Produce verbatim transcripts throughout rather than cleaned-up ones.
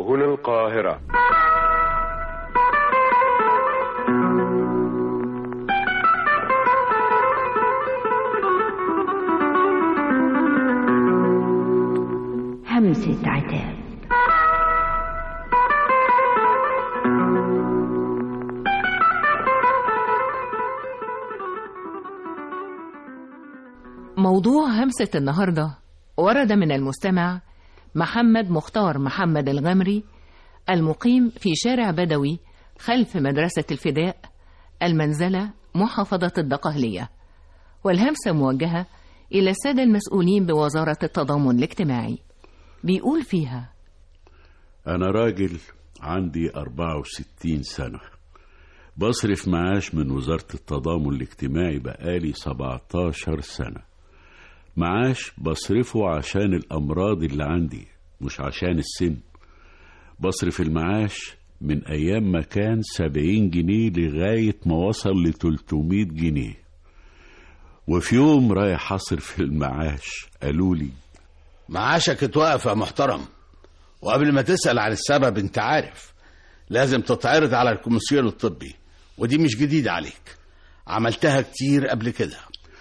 هنا القاهرة. همسة عتاب. موضوع همسة النهاردة ورد من المستمع محمد مختار محمد الغمري، المقيم في شارع بدوي خلف مدرسة الفداء، المنزلة، محافظة الدقهلية. والهمسة موجهة إلى السادة المسؤولين بوزارة التضامن الاجتماعي. بيقول فيها: أنا راجل عندي أربعة وستين سنة، بصرف معاش من وزارة التضامن الاجتماعي بقالي سبعتاشر سنة. معاش بصرفه عشان الأمراض اللي عندي، مش عشان السن. بصرف المعاش من أيام ما كان سبعين جنيه لغاية ما وصل لتلتمية جنيه. وفي يوم رايح أصرف المعاش قالوا لي: معاشك اتوقف يا محترم، وقبل ما تسأل عن السبب انت عارف لازم تتعرض على الكوميسيون الطبي، ودي مش جديدة عليك، عملتها كتير قبل كده.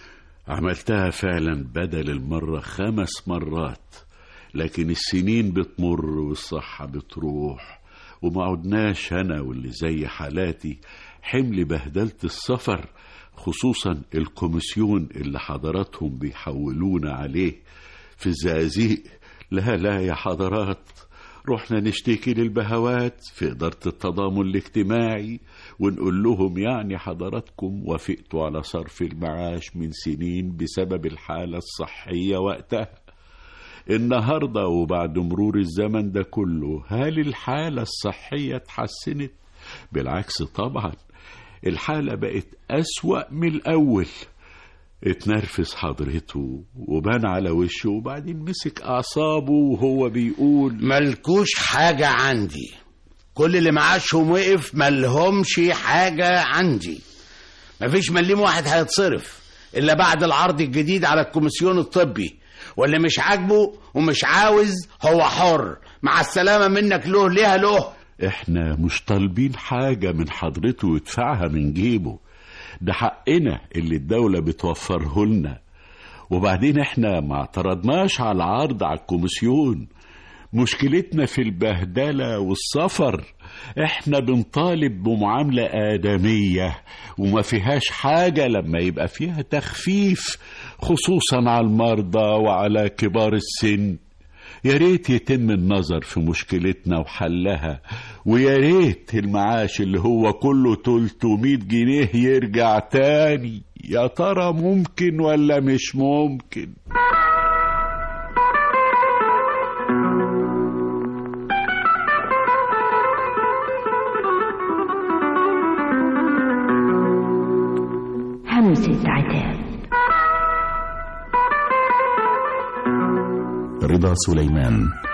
عملتها فعلا بدل المرة خمس مرات، لكن السنين بتمر والصحة بتروح، وما عدناش أنا واللي زي حالاتي حمل بهدلة السفر، خصوصا الكوميسيون اللي حضراتهم بيحولونا عليه في الزقازيق. لا لا يا حضرات، رحنا نشتكي للبهوات في إدارة التضامن الاجتماعي ونقول لهم يعني حضراتكم وافقتوا على صرف المعاش من سنين بسبب الحالة الصحية وقتها. النهاردة وبعد مرور الزمن ده كله، هل الحالة الصحية اتحسنت؟ بالعكس طبعا، الحالة بقت أسوأ من الأول. اتنرفز حضرته وبان على وشه، وبعدين مسك أعصابه وهو بيقول: ملكوش حاجة عندي، كل اللي معاشهم وقف ملهمش حاجة عندي. مفيش مليم واحد هيتصرف إلا بعد العرض الجديد على الكوميسيون الطبي، واللي مش عاجبه ومش عاوز هو حر، مع السلامة منك له ليها له. احنا مش طالبين حاجة من حضرته يدفعها من جيبه، ده حقنا اللي الدولة بتوفره لنا. وبعدين احنا ما اعترضناش على العرض على الكوميسيون، مشكلتنا في البهدلة والسفر. احنا بنطالب بمعاملة آدمية وما فيهاش حاجة لما يبقى فيها تخفيف، خصوصا على المرضى وعلى كبار السن. يا ريت يتم النظر في مشكلتنا وحلها، ويا ريت المعاش اللي هو كله تلتمية جنيه يرجع تاني. يا ترى ممكن ولا مش ممكن؟ همسة عتاب. رضا سليمان.